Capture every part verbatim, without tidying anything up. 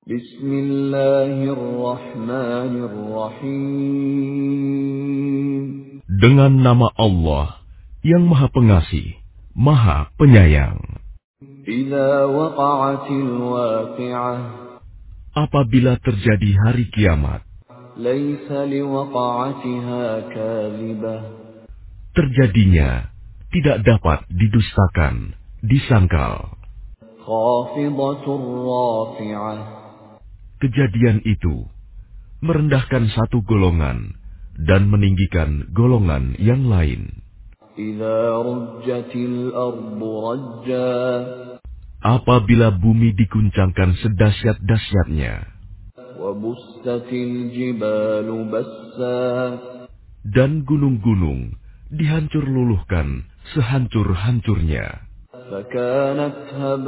Bismillahirrahmanirrahim. Dengan nama Allah yang Maha Pengasih, Maha Penyayang. Idza waqa'atil waqi'ah. Apabila terjadi hari kiamat, Laisa liwaqa'atiha kadhibah. terjadinya tidak dapat didustakan, disangkal. Khafidatur rafi'ah. Kejadian itu merendahkan satu golongan dan meninggikan golongan yang lain. Idza rujjatil ardu rajja. Apabila bumi diguncangkan sedahsyat-dahsyatnya, Wa bussatil jibalu bassa. dan gunung-gunung dihancur luluhkan sehancur-hancurnya, Fakanat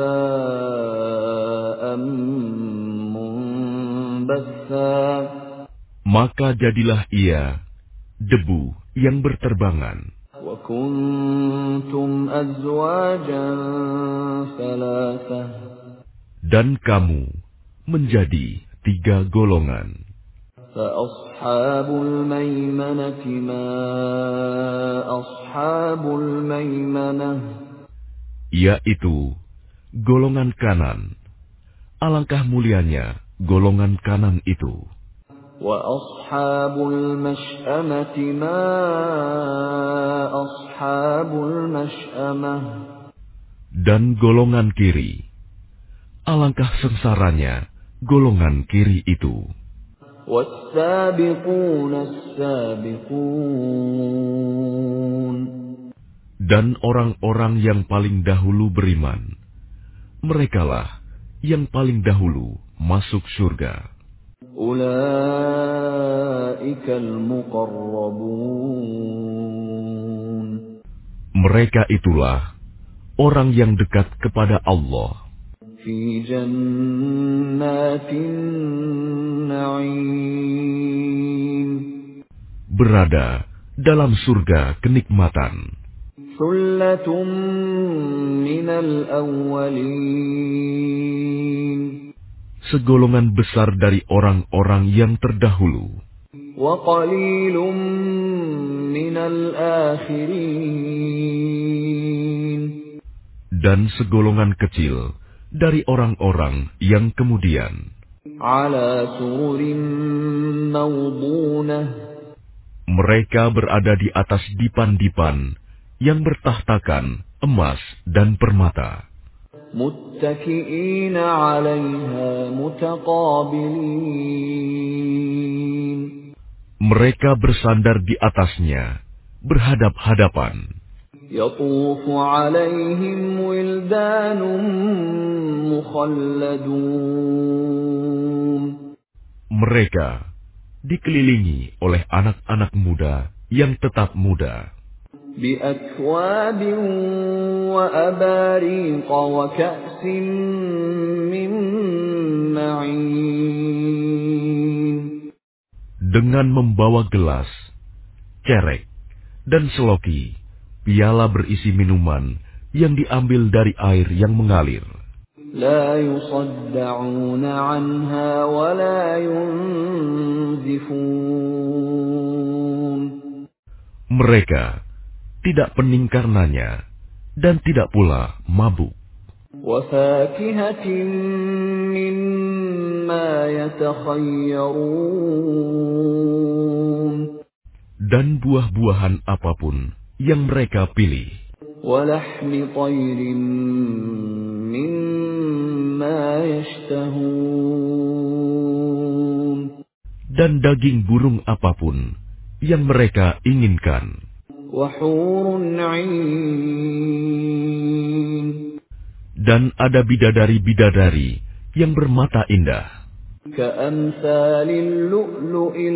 haba'an munbatha. maka jadilah ia debu yang berterbangan. Wa kuntum azwajan thalathah. Dan kamu menjadi tiga golongan. Fa ashabul maimanati ma ashabul maimanah. Yaitu golongan kanan. Alangkah mulianya golongan kanan itu. Wa ashabul mash'amati ma ashabul mash'amah. Dan golongan kiri. Alangkah sengsaranya golongan kiri itu. Was-sabiquna as-sabiqun. Dan orang-orang yang paling dahulu beriman, merekalah yang paling dahulu masuk surga. Ulaikal muqarrabun. Mereka itulah orang yang dekat kepada Allah Fi jannatin na'im. berada dalam surga kenikmatan. Sullatun minal awwalin. Segolongan besar dari orang-orang yang terdahulu. Wa qalilun minal akhirin. Dan segolongan kecil dari orang-orang yang kemudian. Ala sururin mawdunah. Mereka berada di atas dipan-dipan yang bertahtakan emas dan permata. Muttaki'ina 'alaiha mutaqabilin. Mereka bersandar di atasnya, berhadap-hadapan. Yatufu 'alaihim wildanun mukhalladun. Mereka dikelilingi oleh anak-anak muda yang tetap muda. Bi'akwabin wa abariqa wa ka'sin min ma'in. Dengan membawa gelas, cerek, dan seloki, piala berisi minuman yang diambil dari air yang mengalir. La yusadda'una 'anha wa la yunzifun. Mereka tidak pening karenanya dan tidak pula mabuk. Wa fakihatin mimma yatakhayyarun. Dan buah-buahan apapun yang mereka pilih. Wa lahmi tayrin mimma yashtahun. Dan daging burung apapun yang mereka inginkan. Wa hurun 'ain. Dan ada bidadari-bidadari yang bermata indah. Ka'amsalil lu'lu'il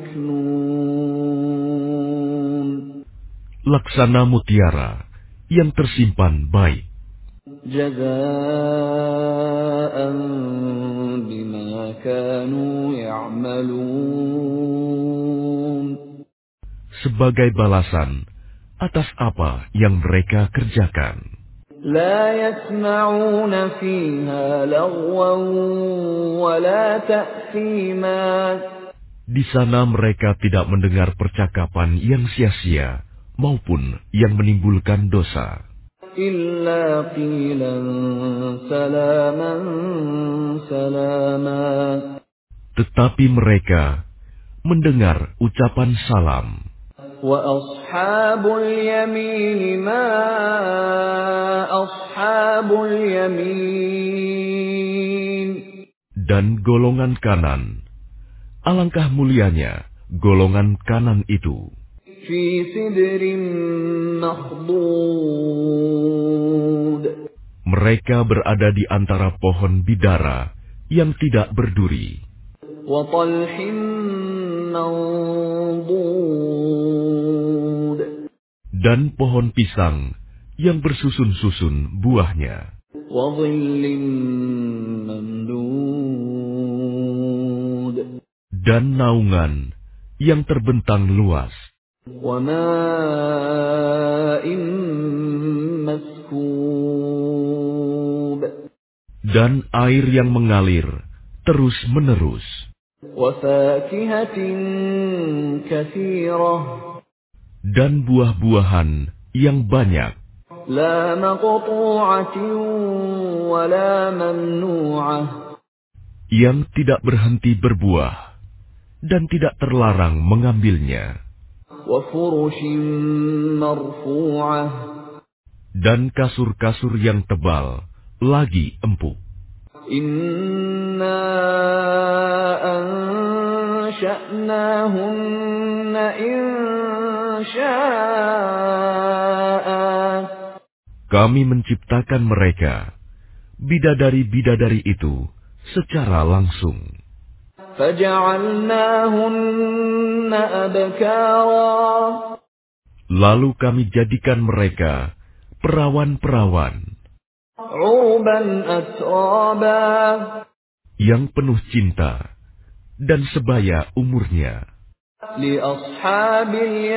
maknun. Laksana mutiara yang tersimpan baik. Jazaa'an bima kanu ya'malun. Sebagai balasan atas apa yang mereka kerjakan. La yasma'una fiha lagwan wa ولا تأثيما. Di sana mereka tidak mendengar percakapan yang sia-sia maupun yang menimbulkan dosa. إلا قيلا سلاما سلاما. Tetapi mereka mendengar ucapan salam. وأصحاب اليمين ما أصحاب اليمين. Dan golongan kanan, alangkah mulianya golongan kanan itu. في سدر مخضود. Mereka berada di antara pohon bidara yang tidak berduri. وطلح منضود. Dan pohon pisang yang bersusun-susun buahnya. وظل ممدود. Dan naungan yang terbentang luas. وماء مسكوب. Dan air yang mengalir terus-menerus. وفاكهة كثيرة. Dan buah-buahan yang banyak. لا مقطوعة ولا ممنوعة. Yang tidak berhenti berbuah dan tidak terlarang mengambilnya. وفرش مرفوعة. Dan kasur-kasur yang tebal lagi empuk. إنا أنشأناهن إنشاء. Kami menciptakan mereka, bidadari-bidadari itu, secara langsung. فجعلناهن أبكارا. Lalu kami jadikan mereka perawan-perawan عربا أترابا. yang penuh cinta dan sebaya umurnya. لأصحاب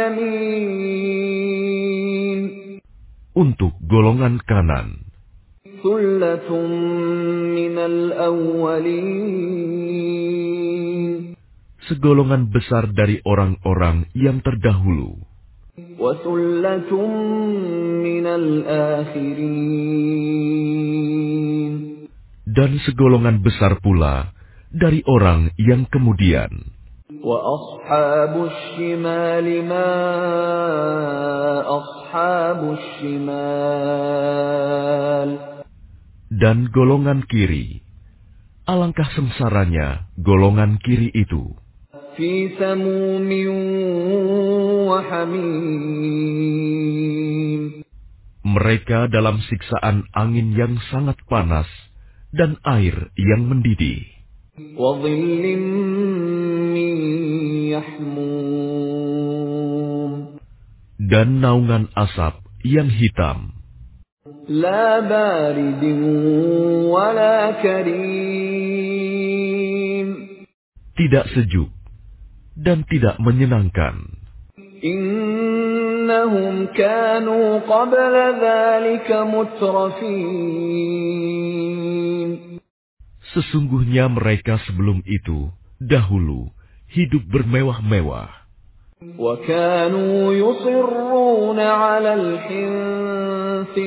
اليمين. Untuk golongan kanan, ثلة من الأولين. segolongan besar dari orang-orang yang terdahulu. وثلة من الآخرين. Dan segolongan besar pula dari orang yang kemudian. وأصحاب الشمال ما أصحاب الشمال. Dan golongan kiri, alangkah sengsaranya golongan kiri itu. في سموم وحميم. Mereka dalam siksaan angin yang sangat panas dan air yang mendidih. وظل من يحموم. Dan naungan asap yang hitam. لا بارد ولا كريم. Tidak sejuk dan tidak menyenangkan. إنهم كانوا قبل ذلك مترفين. Sesungguhnya mereka sebelum itu, dahulu, hidup bermewah-mewah. وكانوا يصرون على الحنث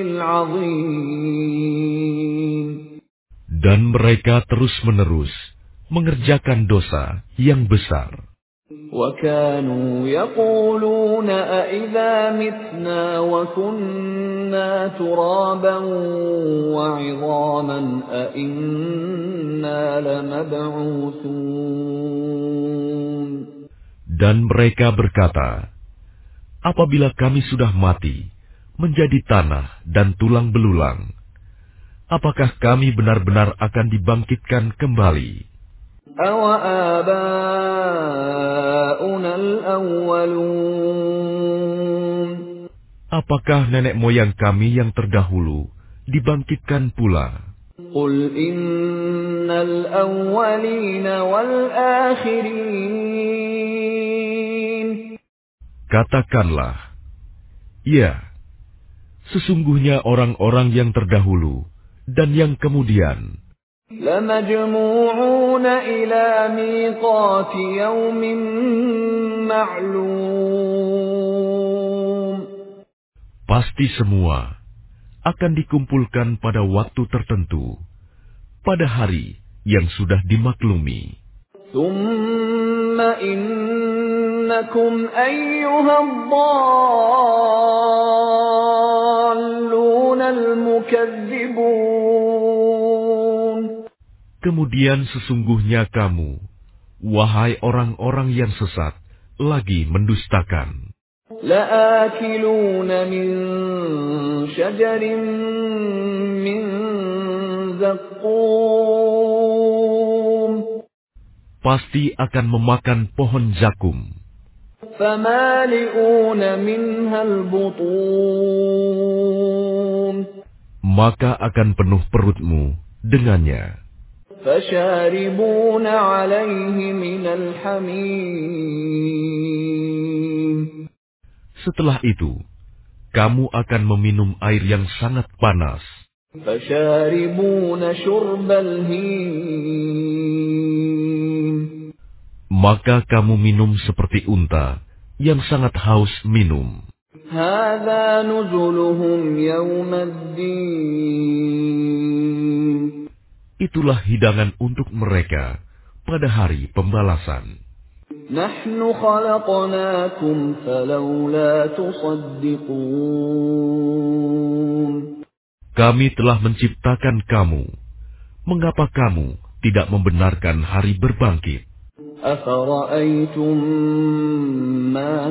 العظيم. Dan mereka terus-menerus mengerjakan dosa yang besar. وكانوا يقولون أإذا متنا وكنا ترابا وعظاما أإنا لمبعوثون. Dan mereka berkata, apabila kami sudah mati, menjadi tanah dan tulang belulang, apakah kami benar-benar akan dibangkitkan kembali? أَوَآبَاؤُنَا الْأَوَّلُونَ. Apakah nenek moyang kami yang terdahulu dibangkitkan pula? قُلْ إِنَّ الْأَوَّلِينَ وَالْآخِرِينَ. Katakanlah, ya, sesungguhnya orang-orang yang terdahulu dan yang kemudian. لَمَجْمُوعُونَ إِلَى مِيقَاتِ يَوْمٍ مَّعْلُومٍ. Pasti semua akan dikumpulkan pada waktu tertentu, pada hari yang sudah dimaklumi. ثُمَّ إِنَّكُمْ أَيُّهَا الضَّالُّونَ الْمُكَذِّبُونَ. Kemudian sesungguhnya kamu, wahai orang-orang yang sesat, lagi mendustakan. لَآكِلُونَ مِن شَجَرٍ مِّن زَقُّومٍ. Pasti akan memakan pohon zakum. فَمَالِئُونَ مِنْهَا الْبُطُونَ. Maka akan penuh perutmu dengannya. فَشَارِبُونَ عَلَيْهِ مِنَ الْحَمِيمِ. Setelah itu, kamu akan meminum air yang sangat panas. فَشَارِبُونَ شُرْبَ الْهِيمِ. Maka kamu minum seperti unta yang sangat haus minum. هَذَا نُزُلُهُمْ يَوْمَ الدِّينِ. Itulah hidangan untuk mereka pada hari pembalasan. نَحْنُ خَلَقْنَاكُمْ فَلَوْلَا تُصَدِّقُونَ. Kami telah menciptakan kamu. Mengapa kamu tidak membenarkan hari berbangkit? أَفَرَأَيْتُم مَّا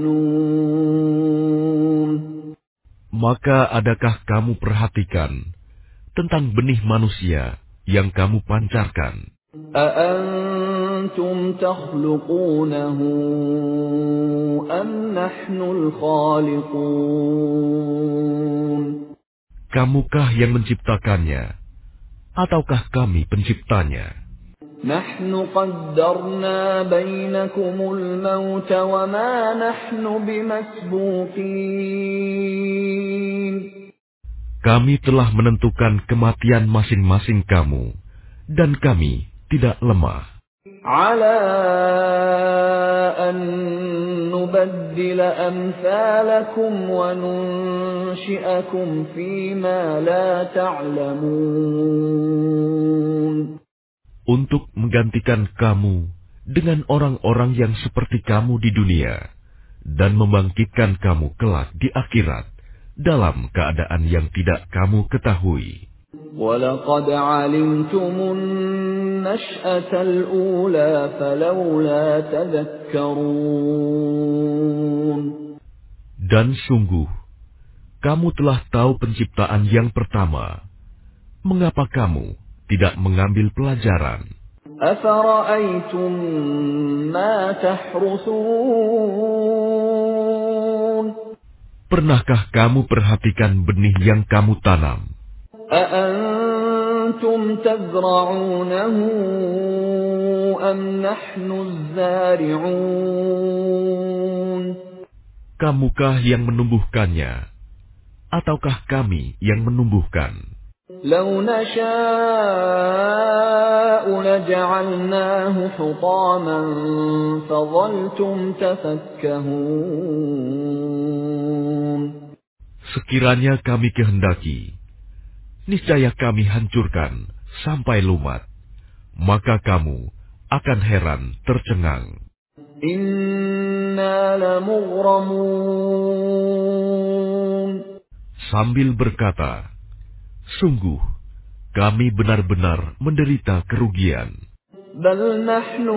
تُمْنُونَ. Maka adakah kamu perhatikan tentang benih manusia yang kamu pancarkan? أَأَنتُمْ تَخْلُقُونَهُ أَمْ نَحْنُ الْخَالِقُونَ. Kamukah yang menciptakannya, ataukah kami penciptanya? نَحْنُ قَدَّرْنَا بَيْنَكُمُ الْمَوْتَ وَمَا نَحْنُ بِمَسْبُوقِينَ. Kami telah menentukan kematian masing-masing kamu, dan kami tidak lemah. عَلَىٰ أَن نُّبَدِّلَ أَمْثَالَكُمْ وَنُنشِئَكُمْ فِيمَا لَا تَعْلَمُونَ. Untuk menggantikan kamu dengan orang-orang yang seperti kamu di dunia, dan membangkitkan kamu kelak di akhirat dalam keadaan yang tidak kamu ketahui. وَلَقَدْ عَلِمْتُمُ النَّشْأَةَ الْأُولَىٰ فَلَوْلَا تَذَكَّرُونَ. Dan sungguh, kamu telah tahu penciptaan yang pertama. Mengapa kamu tidak mengambil pelajaran? أَفَرَأَيْتُم مَّا تَحْرُثُونَ. Pernahkah kamu perhatikan benih yang kamu tanam? أَأَنتُمْ تَزْرَعُونَهُ أَمْ نَحْنُ الزَّارِعُونَ. Kamukah yang menumbuhkannya, ataukah kami yang menumbuhkan? لَوْ نَشَاءُ لَجَعَلْنَاهُ حُطَامًا فَظَلْتُمْ تَفَكَّهُونَ. Sekiranya kami kehendaki, niscaya kami hancurkan sampai lumat, maka kamu akan heran tercengang. إِنَّا لَمُغْرَمُونَ. Sambil berkata, sungguh kami benar-benar menderita kerugian. بَلْ نَحْنُ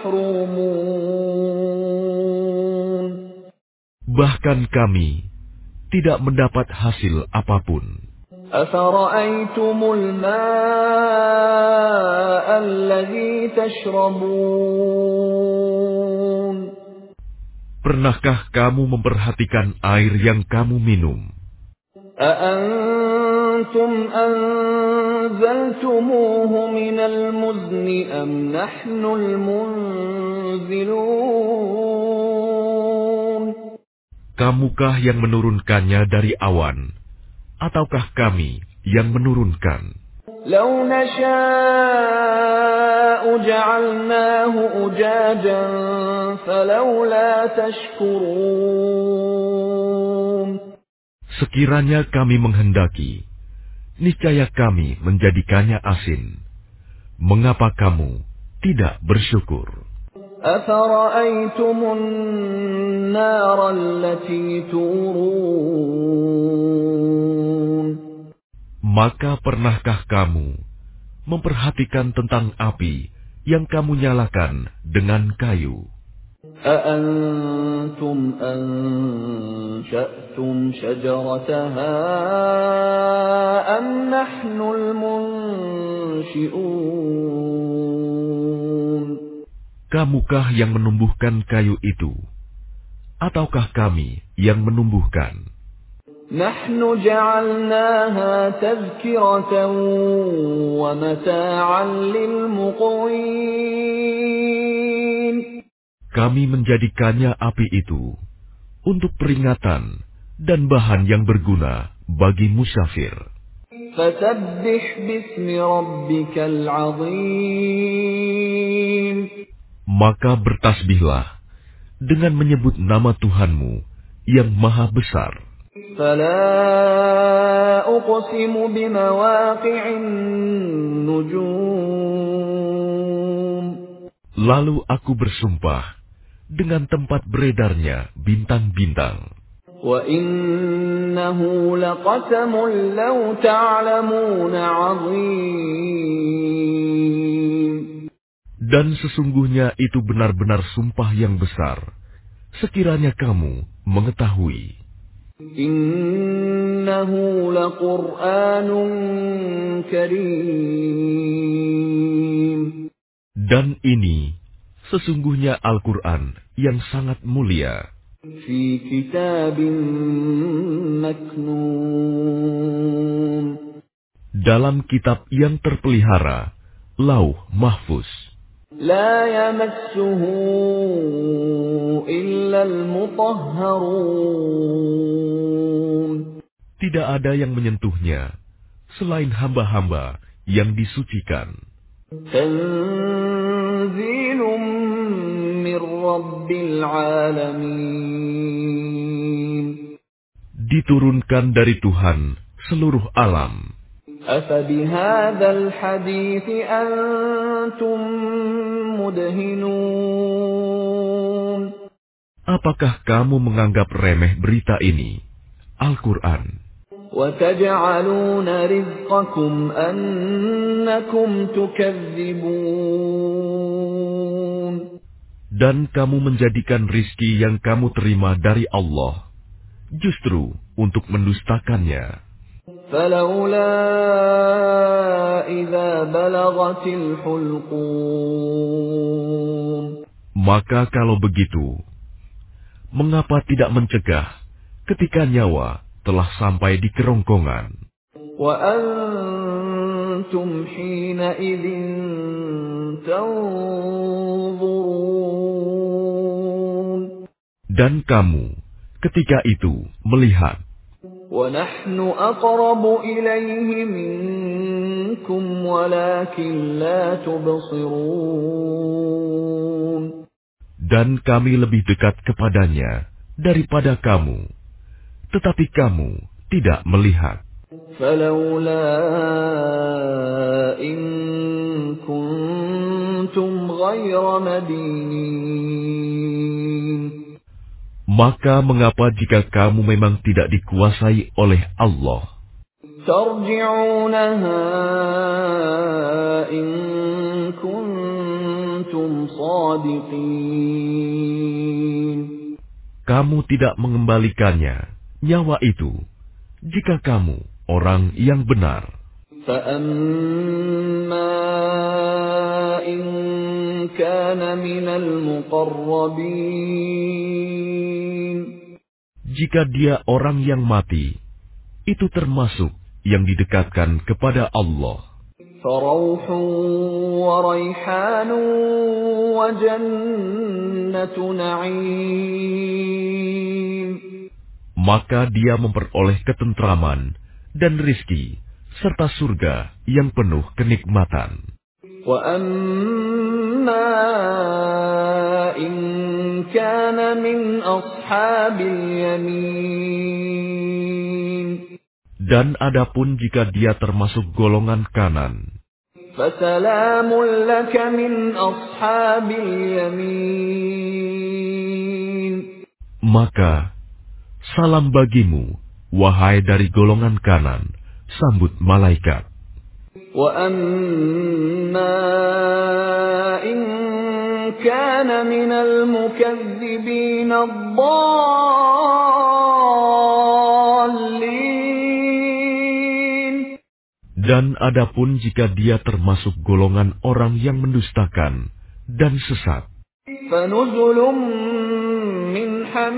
مَحْرُومُونَ. Bahkan kami tidak mendapat hasil apapun. أَفَرَأَيْتُمُ الْمَاءَ الَّذِي تَشْرَبُونَ. Pernahkah kamu memperhatikan air yang kamu minum? أَأَنتُمْ أَنزَلْتُمُوهُ مِنَ الْمُزْنِ أَمْ نَحْنُ الْمُنزِلُونَ. Kamukah yang menurunkannya dari awan, ataukah kami yang menurunkan? لو نشاء جعلناه أجاجا فلولا تشكرون. Sekiranya kami menghendaki, niscaya kami menjadikannya asin. Mengapa kamu tidak bersyukur? أفرأيتم النار التي تورون. Maka pernahkah kamu memperhatikan tentang api yang kamu nyalakan dengan kayu? أأنتم أنشأتم شجرتها أم نحن المنشئون. Kamukah yang menumbuhkan kayu itu, ataukah kami yang menumbuhkan? نحن جعلناها تذكرة ومتاعا للمقوين. Kami menjadikannya api itu untuk peringatan dan bahan yang berguna bagi musafir. فسبح باسم ربك العظيم. Maka bertasbihlah dengan menyebut nama Tuhanmu yang maha besar. فلا أقسم بمواقع النجوم. Lalu aku bersumpah dengan tempat beredarnya bintang-bintang. وإنه لقسم لو تعلمون عظيم. Dan sesungguhnya itu benar-benar sumpah yang besar, sekiranya kamu mengetahui. إنه لقرآن كريم. Dan ini sesungguhnya Al-Quran yang sangat mulia. في كتاب مكنون. Dalam kitab yang terpelihara, Lauh Mahfuz. لا يمسه إلا المطهرون. Tidak ada yang menyentuhnya selain hamba-hamba yang disucikan. تنزيل من رب العالمين. Diturunkan dari Tuhan seluruh alam. أفبهذا الحديث أنتم مدهنون. Apakah kamu menganggap remeh berita ini, Al-Quran? وتجعلون رزقكم أنكم تكذبون. Dan kamu menjadikan rizki yang kamu terima dari Allah, justru untuk mendustakannya. فلولا إذا بلغت الحلقوم. Maka kalau begitu, mengapa tidak mencegah ketika nyawa telah sampai di kerongkongan? وأنتم حينئذ تنظرون. Dan kamu ketika itu melihat. وَنَحْنُ أَقْرَبُ إِلَيْهِ مِنكُمْ وَلَكِنْ لَا تُبْصِرُونَ. Dan kami lebih dekat kepadanya daripada kamu, tetapi kamu tidak melihat. فَلَوْلَا إِن كُنتُمْ غَيْرَ مَدِينِينَ. Maka mengapa jika kamu memang tidak dikuasai oleh Allah? تَرْجِعُونَهَا إِن كُنتُمْ صَادِقِينَ. Kamu tidak mengembalikannya, nyawa itu, jika kamu orang yang benar. فَأَمَّا إِن كَانَ مِنَ الْمُقَرَّبِينَ. Jika dia orang yang mati, itu termasuk yang didekatkan kepada Allah. فَرَوْحٌ وَرَيْحَانٌ وَجَنَّةُ نَعِيمٍ. Maka dia memperoleh ketentraman dan rizki, serta surga yang penuh kenikmatan. وَأَمَّا إِنْ كَانَ مِنْ أَصْحَابِ الْيَمِينِ Dan adapun jika dia termasuk golongan kanan, فَسَلَامٌ لَكَ مِنْ أَصْحَابِ الْيَمِينِ maka salam bagimu, wahai dari golongan kanan, sambut malaikat. وَأَمَّا إِنْ كَانَ مِنَ الْمُكَذِّبِينَ الضَّالِّينَ Dan adapun jika dia termasuk golongan orang yang mendustakan dan sesat, فَنُزُلٌ مِّنْ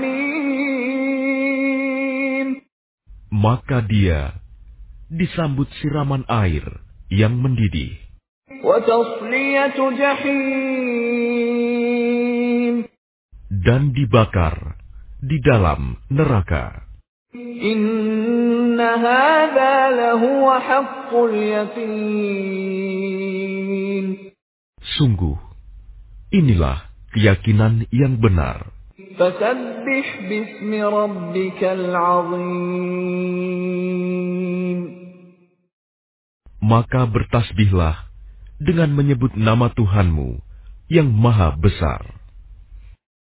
حَمِيمٍ maka dia disambut siraman air yang mendidih وَتَصْلِيَةُ جَحِيمٍ dan dibakar di dalam neraka. إِنَّ هَذَا لَهُوَ حَقُّ الْيَقِينِ Sungguh, inilah keyakinan yang benar. فَسَبِّحْ بِاسْمِ رَبِّكَ الْعَظِيمِ Maka bertasbihlah dengan menyebut nama Tuhanmu yang maha besar.